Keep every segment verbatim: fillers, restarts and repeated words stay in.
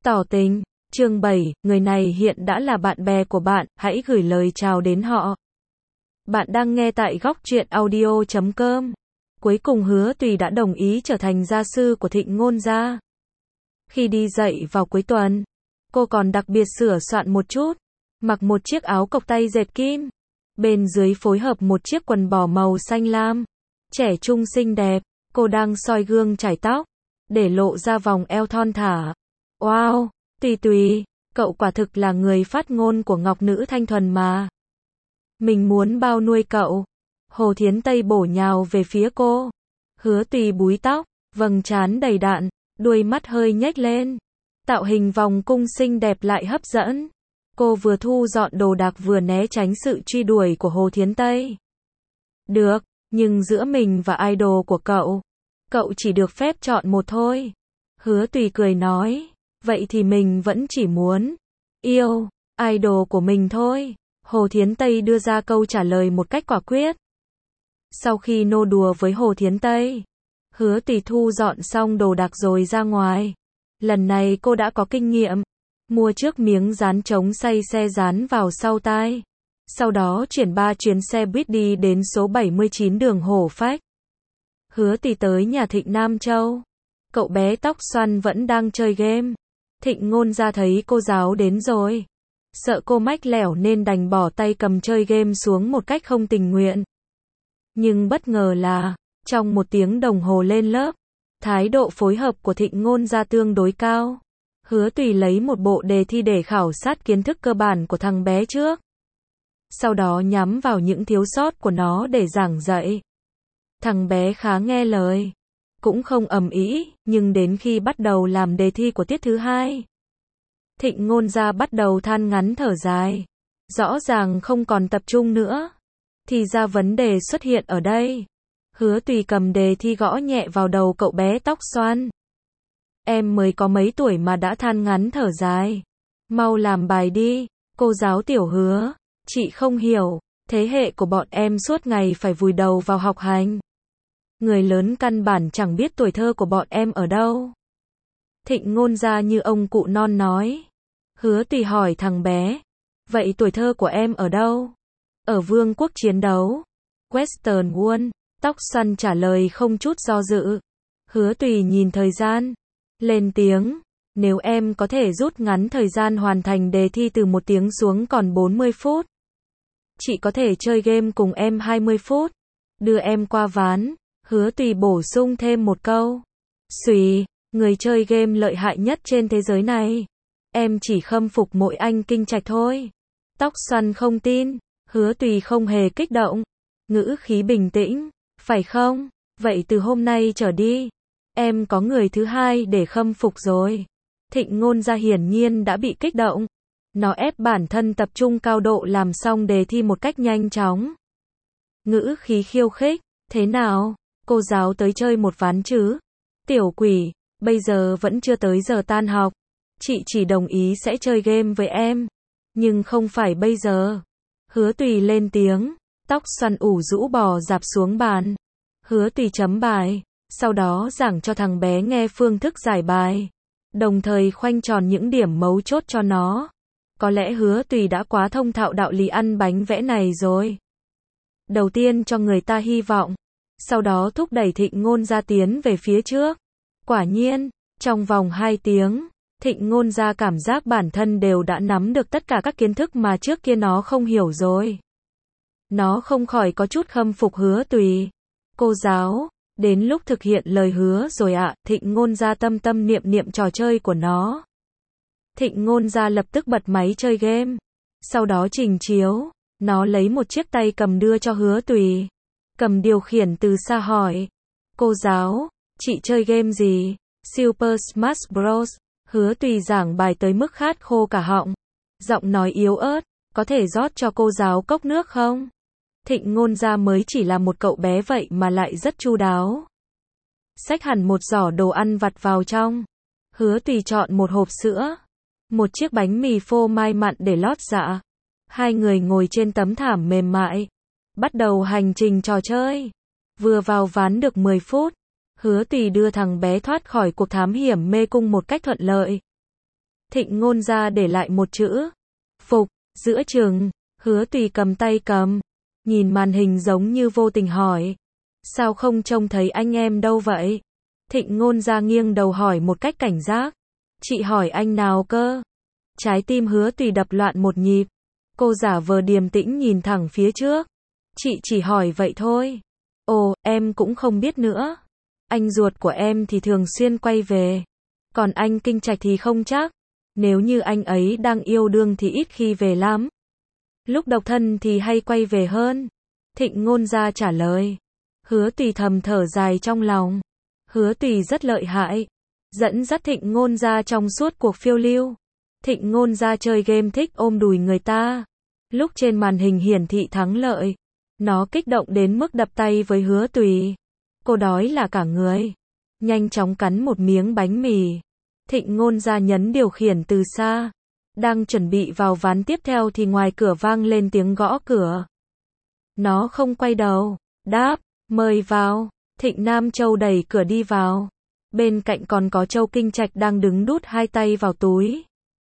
Tỏ tình, chương bảy, người này hiện đã là bạn bè của bạn, hãy gửi lời chào đến họ. Bạn đang nghe tại góc truyện audio chấm com. Cuối cùng Hứa Tùy đã đồng ý trở thành gia sư của Thịnh Ngôn gia. Khi đi dạy vào cuối tuần, cô còn đặc biệt sửa soạn một chút, mặc một chiếc áo cộc tay dệt kim, bên dưới phối hợp một chiếc quần bò màu xanh lam. Trẻ trung xinh đẹp, cô đang soi gương chải tóc, để lộ ra vòng eo thon thả. Wow, Tùy Tùy, cậu quả thực là người phát ngôn của ngọc nữ thanh thuần mà. Mình muốn bao nuôi cậu. Hồ Thiến Tây bổ nhào về phía cô. Hứa Tùy búi tóc, vầng trán đầy đặn, đuôi mắt hơi nhếch lên. Tạo hình vòng cung xinh đẹp lại hấp dẫn. Cô vừa thu dọn đồ đạc vừa né tránh sự truy đuổi của Hồ Thiến Tây. Được, nhưng giữa mình và idol của cậu, cậu chỉ được phép chọn một thôi. Hứa Tùy cười nói, vậy thì mình vẫn chỉ muốn yêu idol của mình thôi. Hồ Thiến Tây đưa ra câu trả lời một cách quả quyết. Sau khi nô đùa với Hồ Thiến Tây, Hứa Tùy thu dọn xong đồ đạc rồi ra ngoài. Lần này cô đã có kinh nghiệm, mua trước miếng dán chống say xe dán vào sau tai. Sau đó chuyển ba chuyến xe buýt đi đến số bảy mươi chín đường Hổ Phách. Hứa Tùy tới nhà Thịnh Nam Châu. Cậu bé tóc xoăn vẫn đang chơi game. Thịnh Ngôn gia thấy cô giáo đến rồi, sợ cô mách lẻo nên đành bỏ tay cầm chơi game xuống một cách không tình nguyện. Nhưng bất ngờ là, trong một tiếng đồng hồ lên lớp, thái độ phối hợp của Thịnh Ngôn gia tương đối cao. Hứa Tùy lấy một bộ đề thi để khảo sát kiến thức cơ bản của thằng bé trước. Sau đó nhắm vào những thiếu sót của nó để giảng dạy. Thằng bé khá nghe lời, cũng không ầm ĩ, nhưng đến khi bắt đầu làm đề thi của tiết thứ hai, Thịnh Ngôn gia bắt đầu than ngắn thở dài. Rõ ràng không còn tập trung nữa. Thì ra vấn đề xuất hiện ở đây. Hứa Tùy cầm đề thi gõ nhẹ vào đầu cậu bé tóc xoăn. Em mới có mấy tuổi mà đã than ngắn thở dài. Mau làm bài đi, cô giáo Tiểu Hứa. Chị không hiểu, thế hệ của bọn em suốt ngày phải vùi đầu vào học hành. Người lớn căn bản chẳng biết tuổi thơ của bọn em ở đâu. Thịnh Ngôn gia như ông cụ non nói. Hứa Tùy hỏi thằng bé, vậy tuổi thơ của em ở đâu? Ở vương quốc chiến đấu. Western Wall, tóc xoăn trả lời không chút do dự. Hứa Tùy nhìn thời gian, lên tiếng, nếu em có thể rút ngắn thời gian hoàn thành đề thi từ một tiếng xuống còn bốn mươi phút. Chị có thể chơi game cùng em hai mươi phút. Đưa em qua ván. Hứa Tùy bổ sung thêm một câu. Xùy, người chơi game lợi hại nhất trên thế giới này. Em chỉ khâm phục mỗi anh kinh trạch thôi. Tóc xoăn không tin. Hứa Tùy không hề kích động. Ngữ khí bình tĩnh. Phải không? Vậy từ hôm nay trở đi, em có người thứ hai để khâm phục rồi. Thịnh Ngôn gia hiển nhiên đã bị kích động. Nó ép bản thân tập trung cao độ làm xong đề thi một cách nhanh chóng. Ngữ khí khiêu khích. Thế nào? Cô giáo tới chơi một ván chứ? Tiểu quỷ, bây giờ vẫn chưa tới giờ tan học. Chị chỉ đồng ý sẽ chơi game với em. Nhưng không phải bây giờ. Hứa Tùy lên tiếng. Tóc xoăn ủ rũ bò rạp xuống bàn. Hứa Tùy chấm bài. Sau đó giảng cho thằng bé nghe phương thức giải bài. Đồng thời khoanh tròn những điểm mấu chốt cho nó. Có lẽ Hứa Tùy đã quá thông thạo đạo lý ăn bánh vẽ này rồi. Đầu tiên cho người ta hy vọng. Sau đó thúc đẩy Thịnh Ngôn gia tiến về phía trước. Quả nhiên, trong vòng hai tiếng, Thịnh Ngôn gia cảm giác bản thân đều đã nắm được tất cả các kiến thức mà trước kia nó không hiểu rồi. Nó không khỏi có chút khâm phục Hứa Tùy. Cô giáo, đến lúc thực hiện lời hứa rồi ạ. Thịnh Ngôn gia tâm tâm niệm niệm trò chơi của nó. Thịnh Ngôn gia lập tức bật máy chơi game. Sau đó trình chiếu, nó lấy một chiếc tay cầm đưa cho Hứa Tùy. Cầm điều khiển từ xa hỏi. Cô giáo, chị chơi game gì? Super Smash Bros. Hứa Tùy giảng bài tới mức khát khô cả họng. Giọng nói yếu ớt, có thể rót cho cô giáo cốc nước không? Thịnh Ngôn gia mới chỉ là một cậu bé vậy mà lại rất chu đáo. Xách hẳn một giỏ đồ ăn vặt vào trong. Hứa Tùy chọn một hộp sữa, một chiếc bánh mì phô mai mặn để lót dạ. Hai người ngồi trên tấm thảm mềm mại. Bắt đầu hành trình trò chơi. Vừa vào ván được mười phút, Hứa Tùy đưa thằng bé thoát khỏi cuộc thám hiểm mê cung một cách thuận lợi. Thịnh Ngôn Gia để lại một chữ. Phục, giữa chừng, Hứa Tùy cầm tay cầm. Nhìn màn hình giống như vô tình hỏi. Sao không trông thấy anh em đâu vậy? Thịnh Ngôn Gia nghiêng đầu hỏi một cách cảnh giác. Chị hỏi anh nào cơ? Trái tim Hứa Tùy đập loạn một nhịp. Cô giả vờ điềm tĩnh nhìn thẳng phía trước. Chị chỉ hỏi vậy thôi. Ồ, em cũng không biết nữa. Anh ruột của em thì thường xuyên quay về. Còn anh Kinh Trạch thì không chắc. Nếu như anh ấy đang yêu đương thì ít khi về lắm. Lúc độc thân thì hay quay về hơn. Thịnh Ngôn Gia trả lời. Hứa Tùy thầm thở dài trong lòng. Hứa Tùy rất lợi hại. Dẫn dắt Thịnh Ngôn Gia trong suốt cuộc phiêu lưu. Thịnh Ngôn Gia chơi game thích ôm đùi người ta. Lúc trên màn hình hiển thị thắng lợi, nó kích động đến mức đập tay với Hứa Tùy. Cô đói là cả người. Nhanh chóng cắn một miếng bánh mì. Thịnh Ngôn Gia nhấn điều khiển từ xa. Đang chuẩn bị vào ván tiếp theo thì ngoài cửa vang lên tiếng gõ cửa. Nó không quay đầu. Đáp, mời vào. Thịnh Nam Châu đẩy cửa đi vào. Bên cạnh còn có Châu Kinh Trạch đang đứng đút hai tay vào túi.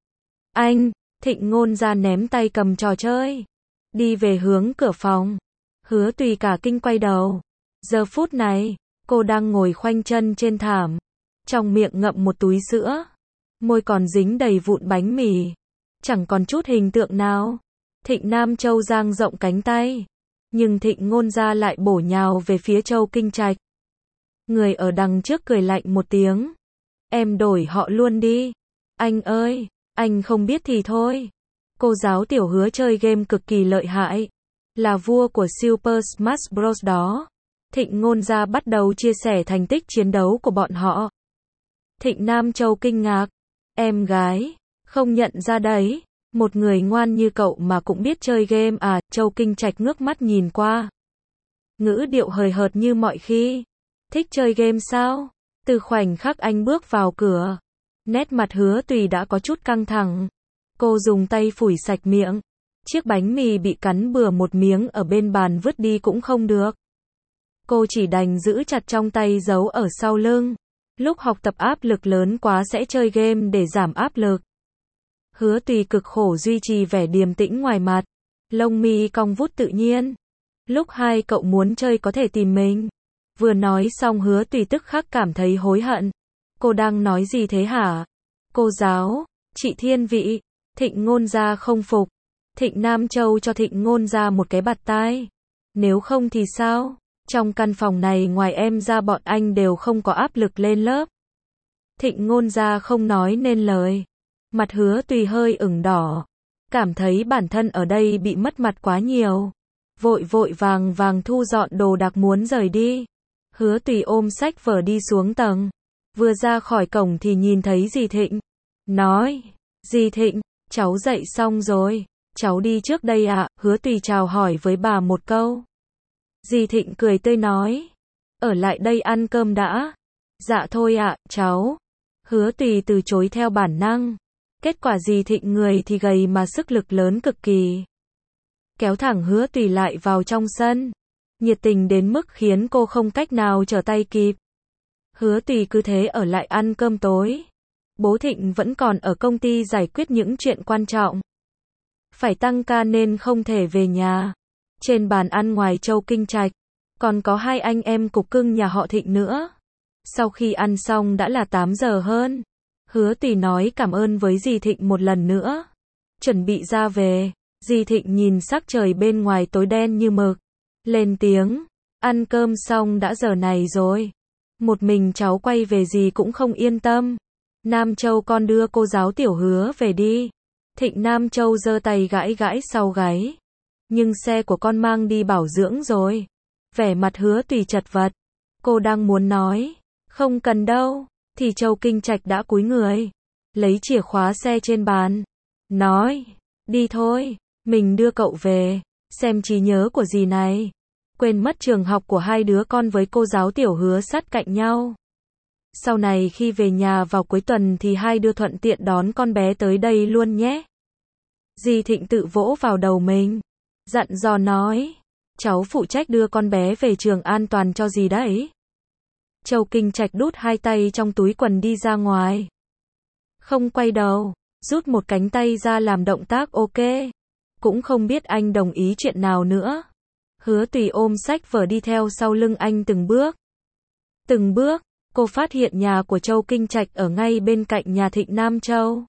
Anh, Thịnh Ngôn Gia ném tay cầm trò chơi. Đi về hướng cửa phòng. Hứa Tùy cả kinh quay đầu. Giờ phút này, cô đang ngồi khoanh chân trên thảm. Trong miệng ngậm một túi sữa. Môi còn dính đầy vụn bánh mì. Chẳng còn chút hình tượng nào. Thịnh Nam Châu dang rộng cánh tay. Nhưng Thịnh Ngôn Gia lại bổ nhào về phía Châu Kinh Trạch. Người ở đằng trước cười lạnh một tiếng. Em đổi họ luôn đi. Anh ơi, anh không biết thì thôi. Cô giáo tiểu Hứa chơi game cực kỳ lợi hại. Là vua của Super Smash Bros đó. Thịnh Ngôn Gia bắt đầu chia sẻ thành tích chiến đấu của bọn họ. Thịnh Nam Châu kinh ngạc. Em gái, không nhận ra đấy. Một người ngoan như cậu mà cũng biết chơi game à? Châu Kinh Trạch ngước mắt nhìn qua. Ngữ điệu hời hợt như mọi khi. Thích chơi game sao? Từ khoảnh khắc anh bước vào cửa, nét mặt Hứa Tùy đã có chút căng thẳng. Cô dùng tay phủi sạch miệng. Chiếc bánh mì bị cắn bừa một miếng ở bên bàn vứt đi cũng không được. Cô chỉ đành giữ chặt trong tay giấu ở sau lưng. Lúc học tập áp lực lớn quá sẽ chơi game để giảm áp lực. Hứa Tùy cực khổ duy trì vẻ điềm tĩnh ngoài mặt. Lông mi cong vút tự nhiên. Lúc hai cậu muốn chơi có thể tìm mình. Vừa nói xong Hứa Tùy tức khắc cảm thấy hối hận. Cô đang nói gì thế hả? Cô giáo, chị Thiên Vị. Thịnh Ngôn Gia không phục. Thịnh Nam Châu cho Thịnh Ngôn Gia một cái bạt tai. Nếu không thì sao? Trong căn phòng này ngoài em ra bọn anh đều không có áp lực lên lớp. Thịnh Ngôn Gia không nói nên lời. Mặt Hứa Tùy hơi ửng đỏ. Cảm thấy bản thân ở đây bị mất mặt quá nhiều. Vội vội vàng vàng thu dọn đồ đạc muốn rời đi. Hứa Tùy ôm sách vở đi xuống tầng. Vừa ra khỏi cổng thì nhìn thấy dì Thịnh. Nói, dì Thịnh, cháu dậy xong rồi. Cháu đi trước đây ạ. Hứa Tùy chào hỏi với bà một câu. Dì Thịnh cười tươi nói. Ở lại đây ăn cơm đã. Dạ thôi ạ, cháu. Hứa Tùy từ chối theo bản năng. Kết quả dì Thịnh người thì gầy mà sức lực lớn cực kỳ. Kéo thẳng Hứa Tùy lại vào trong sân. Nhiệt tình đến mức khiến cô không cách nào trở tay kịp. Hứa Tùy cứ thế ở lại ăn cơm tối. Bố Thịnh vẫn còn ở công ty giải quyết những chuyện quan trọng. Phải tăng ca nên không thể về nhà. Trên bàn ăn ngoài Châu Kinh Trạch, còn có hai anh em cục cưng nhà họ Thịnh nữa. Sau khi ăn xong đã là tám giờ hơn. Hứa Tùy nói cảm ơn với dì Thịnh một lần nữa. Chuẩn bị ra về. Dì Thịnh nhìn sắc trời bên ngoài tối đen như mực. Lên tiếng. Ăn cơm xong đã giờ này rồi. Một mình cháu quay về dì cũng không yên tâm. Nam Châu con đưa cô giáo tiểu Hứa về đi. Thịnh Nam Châu giơ tay gãi gãi sau gáy. Nhưng xe của con mang đi bảo dưỡng rồi. Vẻ mặt Hứa Tùy chật vật. Cô đang muốn nói. Không cần đâu. Thì Châu Kinh Trạch đã cúi người. Lấy chìa khóa xe trên bàn. Nói. Đi thôi. Mình đưa cậu về. Xem trí nhớ của dì này. Quên mất trường học của hai đứa con với cô giáo tiểu Hứa sát cạnh nhau. Sau này khi về nhà vào cuối tuần thì hai đứa thuận tiện đón con bé tới đây luôn nhé. Dì Thịnh tự vỗ vào đầu mình. Dặn dò nói. Cháu phụ trách đưa con bé về trường an toàn cho dì đấy. Châu Kinh Trạch đút hai tay trong túi quần đi ra ngoài. Không quay đầu. rút một cánh tay ra làm động tác ok. Cũng không biết anh đồng ý chuyện nào nữa. Hứa Tùy ôm sách vở đi theo sau lưng anh từng bước. Từng bước, cô phát hiện nhà của Châu Kinh Trạch ở ngay bên cạnh nhà Thịnh Nam Châu.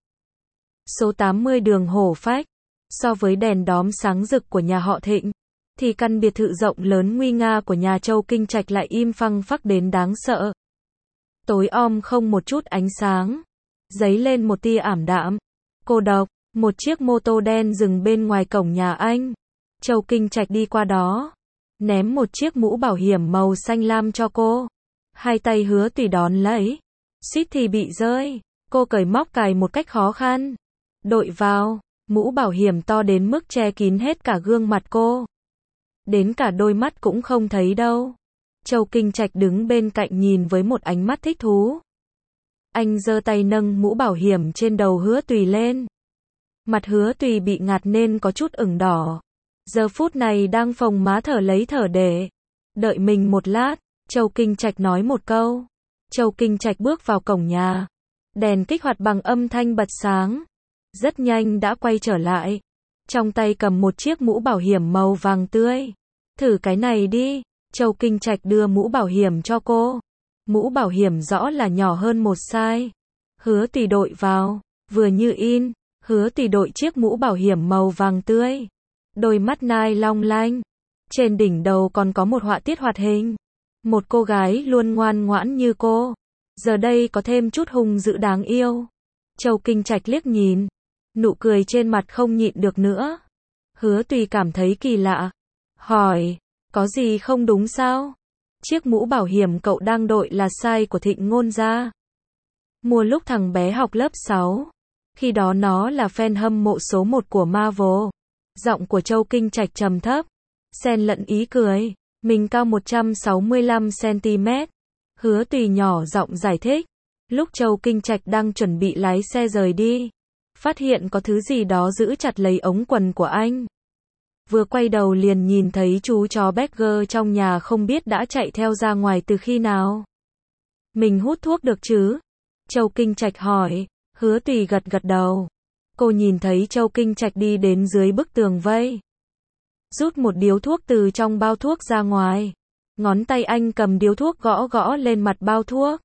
Số tám mươi đường Hổ Phách. So với đèn đóm sáng rực của nhà họ Thịnh, thì căn biệt thự rộng lớn nguy nga của nhà Châu Kinh Trạch lại im phăng phắc đến đáng sợ. Tối om không một chút ánh sáng, dấy lên một tia ảm đạm, cô độc. Một chiếc mô tô đen dừng bên ngoài cổng nhà anh. Châu Kinh Trạch đi qua đó, ném một chiếc mũ bảo hiểm màu xanh lam cho cô. Hai tay Hứa Tùy đón lấy, suýt thì bị rơi. Cô cởi móc cài một cách khó khăn, đội vào. Mũ bảo hiểm to đến mức che kín hết cả gương mặt cô. Đến cả đôi mắt cũng không thấy đâu. Châu Kinh Trạch đứng bên cạnh nhìn với một ánh mắt thích thú. Anh giơ tay nâng mũ bảo hiểm trên đầu Hứa Tùy lên. Mặt Hứa Tùy bị ngạt nên có chút ửng đỏ. Giờ phút này đang phồng má thở lấy thở để. Đợi mình một lát, Châu Kinh Trạch nói một câu. Châu Kinh Trạch bước vào cổng nhà. Đèn kích hoạt bằng âm thanh bật sáng. Rất nhanh đã quay trở lại. Trong tay cầm một chiếc mũ bảo hiểm màu vàng tươi. Thử cái này đi. Châu Kinh Trạch đưa mũ bảo hiểm cho cô. Mũ bảo hiểm rõ là nhỏ hơn một size. Hứa Tùy đội vào, vừa như in. Hứa Tùy đội chiếc mũ bảo hiểm màu vàng tươi. Đôi mắt nai long lanh. Trên đỉnh đầu còn có một họa tiết hoạt hình. Một cô gái luôn ngoan ngoãn như cô. Giờ đây có thêm chút hung dữ đáng yêu. Châu Kinh Trạch liếc nhìn. Nụ cười trên mặt không nhịn được nữa. Hứa Tùy cảm thấy kỳ lạ. Hỏi, có gì không đúng sao? Chiếc mũ bảo hiểm cậu đang đội là size của Thịnh Ngôn gia. Mua lúc thằng bé học lớp sáu. Khi đó nó là fan hâm mộ số một của Marvel. Giọng của Châu Kinh Trạch trầm thấp, xen lẫn ý cười. Mình cao một trăm sáu mươi lăm xăng ti mét. Hứa Tùy nhỏ giọng giải thích. Lúc Châu Kinh Trạch đang chuẩn bị lái xe rời đi, phát hiện có thứ gì đó giữ chặt lấy ống quần của anh. Vừa quay đầu liền nhìn thấy chú chó Badger trong nhà không biết đã chạy theo ra ngoài từ khi nào. Mình hút thuốc được chứ? Châu Kinh Trạch hỏi. Hứa Tùy gật gật đầu. Cô nhìn thấy Châu Kinh Trạch đi đến dưới bức tường vây, rút một điếu thuốc từ trong bao thuốc ra ngoài. Ngón tay anh cầm điếu thuốc gõ gõ lên mặt bao thuốc.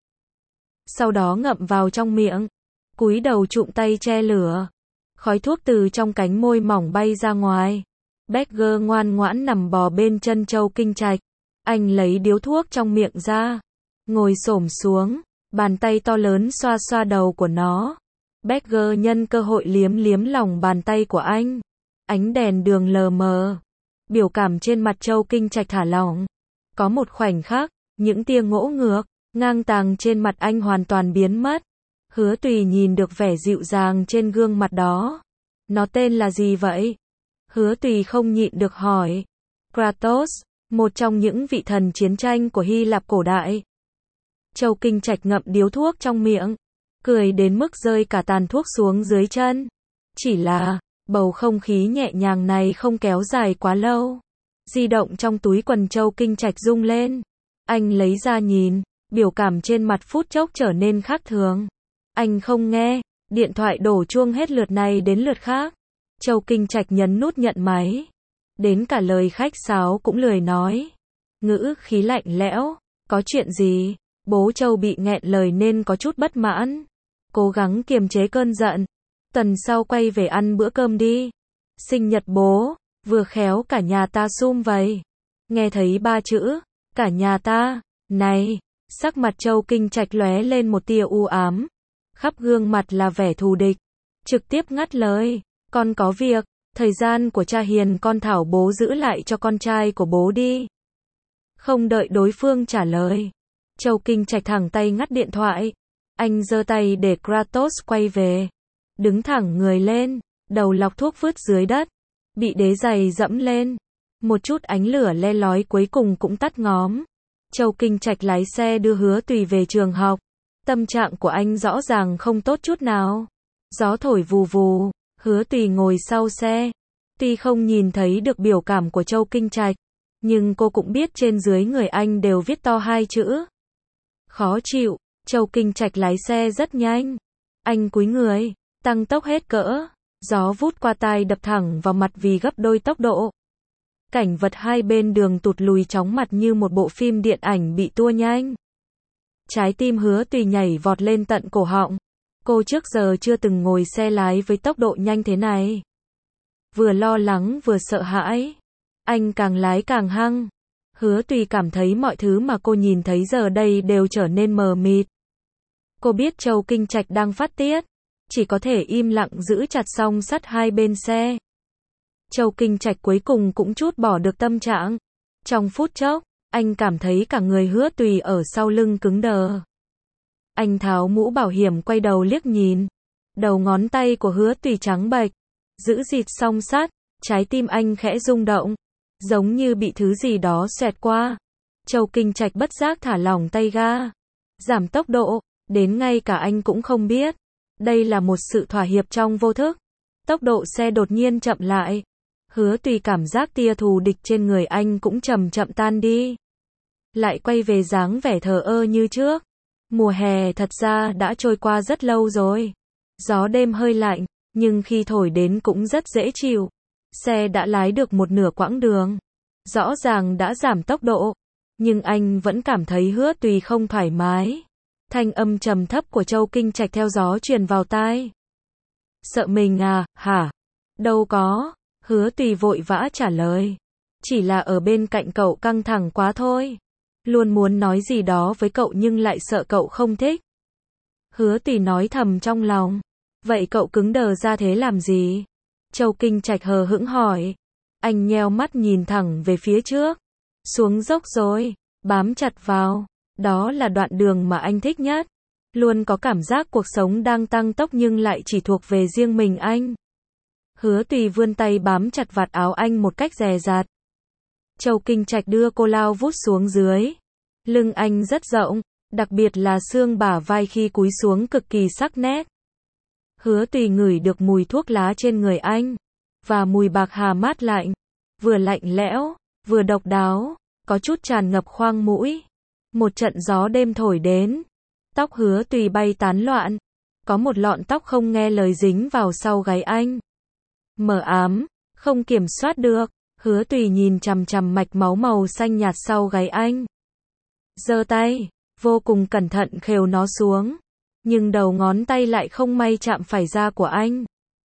Sau đó ngậm vào trong miệng, cúi đầu chụm tay che lửa. Khói thuốc từ trong cánh môi mỏng bay ra ngoài. Badger ngoan ngoãn nằm bò bên chân Châu Kinh Trạch. Anh lấy điếu thuốc trong miệng ra, ngồi xổm xuống, bàn tay to lớn xoa xoa đầu của nó. Badger nhân cơ hội liếm liếm lòng bàn tay của anh. Ánh đèn đường lờ mờ. Biểu cảm trên mặt Châu Kinh Trạch thả lỏng. Có một khoảnh khắc, những tia ngỗ ngược, ngang tàng trên mặt anh hoàn toàn biến mất. Hứa Tùy nhìn được vẻ dịu dàng trên gương mặt đó. Nó tên là gì vậy? Hứa Tùy không nhịn được hỏi. Kratos, một trong những vị thần chiến tranh của Hy Lạp cổ đại. Châu Kinh Trạch ngậm điếu thuốc trong miệng, cười đến mức rơi cả tàn thuốc xuống dưới chân. Chỉ là, bầu không khí nhẹ nhàng này không kéo dài quá lâu. Di động trong túi quần Châu Kinh Trạch rung lên. Anh lấy ra nhìn, biểu cảm trên mặt phút chốc trở nên khác thường. Anh không nghe, điện thoại đổ chuông hết lượt này đến lượt khác. Châu Kinh Trạch nhấn nút nhận máy. Đến cả lời khách sáo cũng lười nói. Ngữ khí lạnh lẽo, có chuyện gì? Bố Châu bị nghẹn lời nên có chút bất mãn. Cố gắng kiềm chế cơn giận. Tuần sau quay về ăn bữa cơm đi. Sinh nhật bố, vừa khéo cả nhà ta sum vầy. Nghe thấy ba chữ, cả nhà ta, này, sắc mặt Châu Kinh Trạch lóe lên một tia u ám. Khắp gương mặt là vẻ thù địch. Trực tiếp ngắt lời, con có việc, thời gian của cha hiền con thảo bố giữ lại cho con trai của bố đi. Không đợi đối phương trả lời, Châu Kinh Trạch thẳng tay ngắt điện thoại. Anh giơ tay để Kratos quay về. Đứng thẳng người lên, đầu lọc thuốc vứt dưới đất. Bị đế giày dẫm lên. Một chút ánh lửa le lói cuối cùng cũng tắt ngóm. Châu Kinh Trạch lái xe đưa Hứa Tùy về trường học. Tâm trạng của anh rõ ràng không tốt chút nào. Gió thổi vù vù, Hứa Tùy ngồi sau xe. Tuy không nhìn thấy được biểu cảm của Châu Kinh Trạch, nhưng cô cũng biết trên dưới người anh đều viết to hai chữ. Khó chịu. Châu Kinh Trạch lái xe rất nhanh. Anh cúi người, tăng tốc hết cỡ. Gió vút qua tai đập thẳng vào mặt vì gấp đôi tốc độ. Cảnh vật hai bên đường tụt lùi chóng mặt như một bộ phim điện ảnh bị tua nhanh. Trái tim Hứa Tùy nhảy vọt lên tận cổ họng. Cô trước giờ chưa từng ngồi xe lái với tốc độ nhanh thế này. Vừa lo lắng vừa sợ hãi. Anh càng lái càng hăng. Hứa Tùy cảm thấy mọi thứ mà cô nhìn thấy giờ đây đều trở nên mờ mịt. Cô biết Châu Kinh Trạch đang phát tiết. Chỉ có thể im lặng giữ chặt song sắt hai bên xe. Châu Kinh Trạch cuối cùng cũng trút bỏ được tâm trạng. Trong phút chốc, anh cảm thấy cả người Hứa Tùy ở sau lưng cứng đờ. Anh tháo mũ bảo hiểm quay đầu liếc nhìn. Đầu ngón tay của Hứa Tùy trắng bệch. Giữ dịt song sắt, trái tim anh khẽ rung động. Giống như bị thứ gì đó xoẹt qua. Châu Kinh Trạch bất giác thả lỏng tay ga. Giảm tốc độ, đến ngay cả anh cũng không biết. Đây là một sự thỏa hiệp trong vô thức. Tốc độ xe đột nhiên chậm lại. Hứa Tùy cảm giác tia thù địch trên người anh cũng chậm chậm tan đi. Lại quay về dáng vẻ thờ ơ như trước. Mùa hè thật ra đã trôi qua rất lâu rồi. Gió đêm hơi lạnh, nhưng khi thổi đến cũng rất dễ chịu. Xe đã lái được một nửa quãng đường. Rõ ràng đã giảm tốc độ, nhưng anh vẫn cảm thấy Hứa Tùy không thoải mái. Thanh âm trầm thấp của Châu Kinh Trạch theo gió truyền vào tai. Sợ mình à, hả? Đâu có. Hứa Tùy vội vã trả lời. Chỉ là ở bên cạnh cậu căng thẳng quá thôi. Luôn muốn nói gì đó với cậu nhưng lại sợ cậu không thích. Hứa Tùy nói thầm trong lòng. Vậy cậu cứng đờ ra thế làm gì? Châu Kinh Trạch hờ hững hỏi. Anh nheo mắt nhìn thẳng về phía trước. Xuống dốc rồi, bám chặt vào. Đó là đoạn đường mà anh thích nhất. Luôn có cảm giác cuộc sống đang tăng tốc nhưng lại chỉ thuộc về riêng mình anh. Hứa Tùy vươn tay bám chặt vạt áo anh một cách dè dặt. Châu Kinh Trạch đưa cô lao vút xuống dưới. Lưng anh rất rộng, đặc biệt là xương bả vai khi cúi xuống cực kỳ sắc nét. Hứa Tùy ngửi được mùi thuốc lá trên người anh. Và mùi bạc hà mát lạnh. Vừa lạnh lẽo, vừa độc đáo, có chút tràn ngập khoang mũi. Một trận gió đêm thổi đến. Tóc Hứa Tùy bay tán loạn. Có một lọn tóc không nghe lời dính vào sau gáy anh. Mờ ám, không kiểm soát được. Hứa Tùy nhìn chằm chằm mạch máu màu xanh nhạt sau gáy anh. Giơ tay, vô cùng cẩn thận khều nó xuống. Nhưng đầu ngón tay lại không may chạm phải da của anh.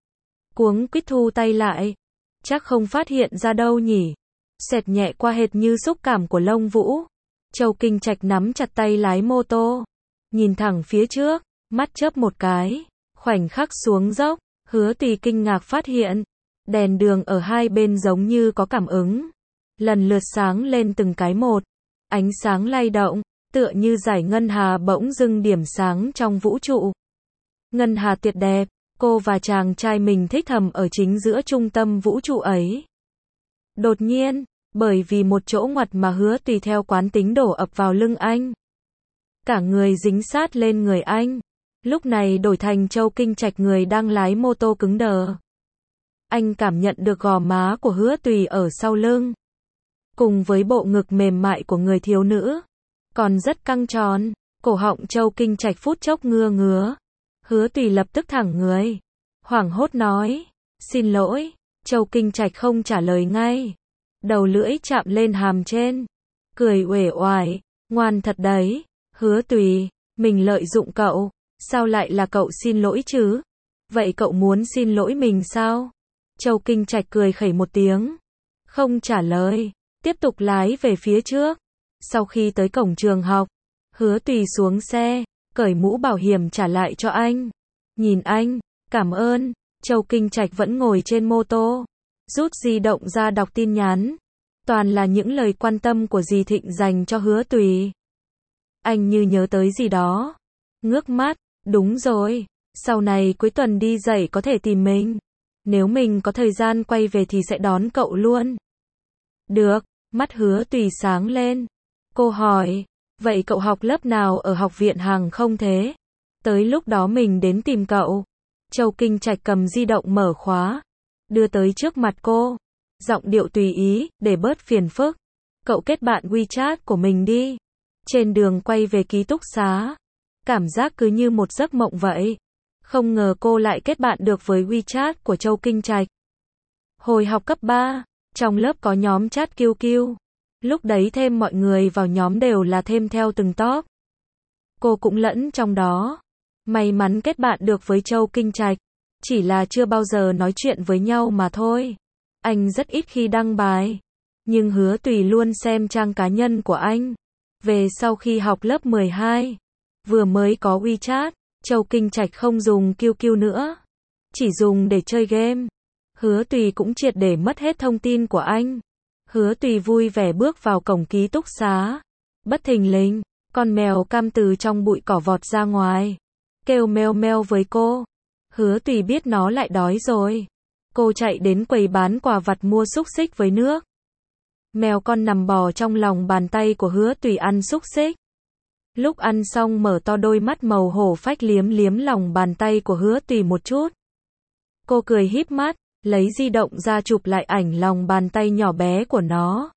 Cuống quýt thu tay lại. Chắc không phát hiện ra đâu nhỉ. Xẹt nhẹ qua hệt như xúc cảm của lông vũ. Châu Kinh Trạch nắm chặt tay lái mô tô. Nhìn thẳng phía trước, mắt chớp một cái. Khoảnh khắc xuống dốc, Hứa Tùy kinh ngạc phát hiện. Đèn đường ở hai bên giống như có cảm ứng. Lần lượt sáng lên từng cái một. Ánh sáng lay động, tựa như dải ngân hà bỗng dưng điểm sáng trong vũ trụ. Ngân hà tuyệt đẹp, cô và chàng trai mình thích thầm ở chính giữa trung tâm vũ trụ ấy. Đột nhiên, bởi vì một chỗ ngoặt mà Hứa Tùy theo quán tính đổ ập vào lưng anh. Cả người dính sát lên người anh. Lúc này đổi thành Châu Kinh Trạch người đang lái mô tô cứng đờ. Anh cảm nhận được gò má của Hứa Tùy ở sau lưng. Cùng với bộ ngực mềm mại của người thiếu nữ. Còn rất căng tròn. Cổ họng Châu Kinh Trạch phút chốc ngưa ngứa. Hứa Tùy lập tức thẳng người. Hoảng hốt nói. Xin lỗi. Châu Kinh Trạch không trả lời ngay. Đầu lưỡi chạm lên hàm trên. Cười uể oải. Ngoan thật đấy. Hứa Tùy. Mình lợi dụng cậu. Sao lại là cậu xin lỗi chứ? Vậy cậu muốn xin lỗi mình sao? Châu Kinh Trạch cười khẩy một tiếng. Không trả lời. Tiếp tục lái về phía trước. Sau khi tới cổng trường học, Hứa Tùy xuống xe, cởi mũ bảo hiểm trả lại cho anh. Nhìn anh, cảm ơn. Châu Kinh Trạch vẫn ngồi trên mô tô. Rút di động ra đọc tin nhắn. Toàn là những lời quan tâm của dì Thịnh dành cho Hứa Tùy. Anh như nhớ tới gì đó. Ngước mắt, đúng rồi. Sau này cuối tuần đi dạy có thể tìm mình. Nếu mình có thời gian quay về thì sẽ đón cậu luôn. Được, mắt Hứa Tùy sáng lên. Cô hỏi, vậy cậu học lớp nào ở học viện hàng không thế? Tới lúc đó mình đến tìm cậu. Châu Kinh Trạch cầm di động mở khóa. Đưa tới trước mặt cô. Giọng điệu tùy ý, để bớt phiền phức. Cậu kết bạn WeChat của mình đi. Trên đường quay về ký túc xá. Cảm giác cứ như một giấc mộng vậy. Không ngờ cô lại kết bạn được với WeChat của Châu Kinh Trạch. Hồi học cấp ba, trong lớp có nhóm chat kiu kiu. Lúc đấy thêm mọi người vào nhóm đều là thêm theo từng top. Cô cũng lẫn trong đó. May mắn kết bạn được với Châu Kinh Trạch. Chỉ là chưa bao giờ nói chuyện với nhau mà thôi. Anh rất ít khi đăng bài. Nhưng Hứa Tùy luôn xem trang cá nhân của anh. Về sau khi học lớp mười hai, vừa mới có WeChat, Châu Kinh Trạch không dùng kiu kiu nữa. Chỉ dùng để chơi game. Hứa Tùy cũng triệt để mất hết thông tin của anh. Hứa Tùy vui vẻ bước vào cổng ký túc xá. Bất thình lình, con mèo cam từ trong bụi cỏ vọt ra ngoài. Kêu meo meo với cô. Hứa Tùy biết nó lại đói rồi. Cô chạy đến quầy bán quà vặt mua xúc xích với nước. Mèo con nằm bò trong lòng bàn tay của Hứa Tùy ăn xúc xích. Lúc ăn xong mở to đôi mắt màu hổ phách liếm liếm lòng bàn tay của Hứa Tùy một chút. Cô cười híp mắt, lấy di động ra chụp lại ảnh lòng bàn tay nhỏ bé của nó.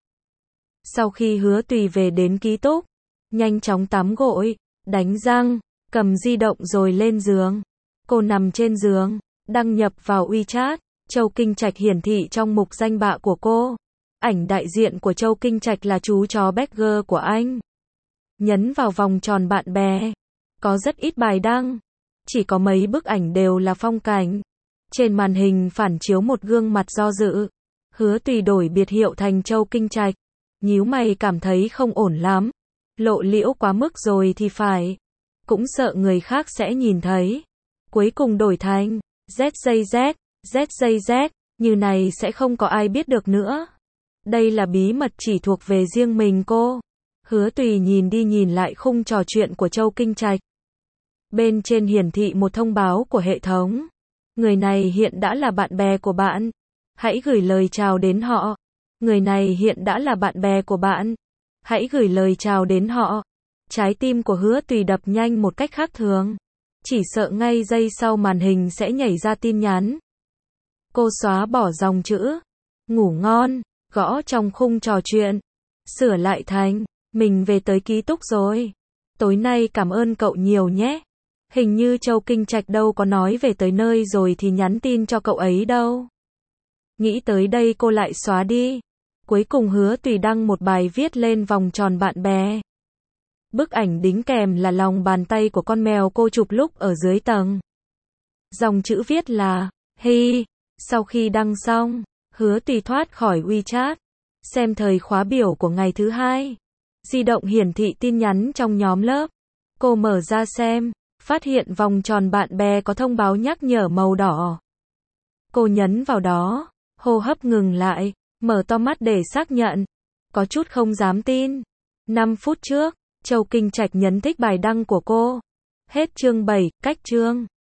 Sau khi Hứa Tùy về đến ký túc, nhanh chóng tắm gội, đánh răng, cầm di động rồi lên giường. Cô nằm trên giường, đăng nhập vào WeChat, Châu Kinh Trạch hiển thị trong mục danh bạ của cô. Ảnh đại diện của Châu Kinh Trạch là chú chó Badger của anh. Nhấn vào vòng tròn bạn bè. Có rất ít bài đăng. Chỉ có mấy bức ảnh đều là phong cảnh. Trên màn hình phản chiếu một gương mặt do dự. Hứa Tùy đổi biệt hiệu thành Châu Kinh Trạch. Nhíu mày cảm thấy không ổn lắm. Lộ liễu quá mức rồi thì phải. Cũng sợ người khác sẽ nhìn thấy. Cuối cùng đổi thành Z J Z, Z J Z, như này sẽ không có ai biết được nữa. Đây là bí mật chỉ thuộc về riêng mình cô. Hứa Tùy nhìn đi nhìn lại khung trò chuyện của Châu Kinh Trạch. Bên trên hiển thị một thông báo của hệ thống. Người này hiện đã là bạn bè của bạn. Hãy gửi lời chào đến họ. Người này hiện đã là bạn bè của bạn. Hãy gửi lời chào đến họ. Trái tim của Hứa Tùy đập nhanh một cách khác thường. Chỉ sợ ngay giây sau màn hình sẽ nhảy ra tin nhắn. Cô xóa bỏ dòng chữ ngủ ngon, gõ trong khung trò chuyện. Sửa lại thành, mình về tới ký túc rồi. Tối nay cảm ơn cậu nhiều nhé. Hình như Châu Kinh Trạch đâu có nói về tới nơi rồi thì nhắn tin cho cậu ấy đâu. Nghĩ tới đây cô lại xóa đi. Cuối cùng Hứa Tùy đăng một bài viết lên vòng tròn bạn bè. Bức ảnh đính kèm là lòng bàn tay của con mèo cô chụp lúc ở dưới tầng. Dòng chữ viết là Hi. Sau khi đăng xong, Hứa Tùy thoát khỏi WeChat. Xem thời khóa biểu của ngày thứ hai. Di động hiển thị tin nhắn trong nhóm lớp. Cô mở ra xem, phát hiện vòng tròn bạn bè có thông báo nhắc nhở màu đỏ. Cô nhấn vào đó, hô hấp ngừng lại, mở to mắt để xác nhận. Có chút không dám tin. năm phút trước, Châu Kinh Trạch nhấn thích bài đăng của cô. Hết chương bảy, cách chương.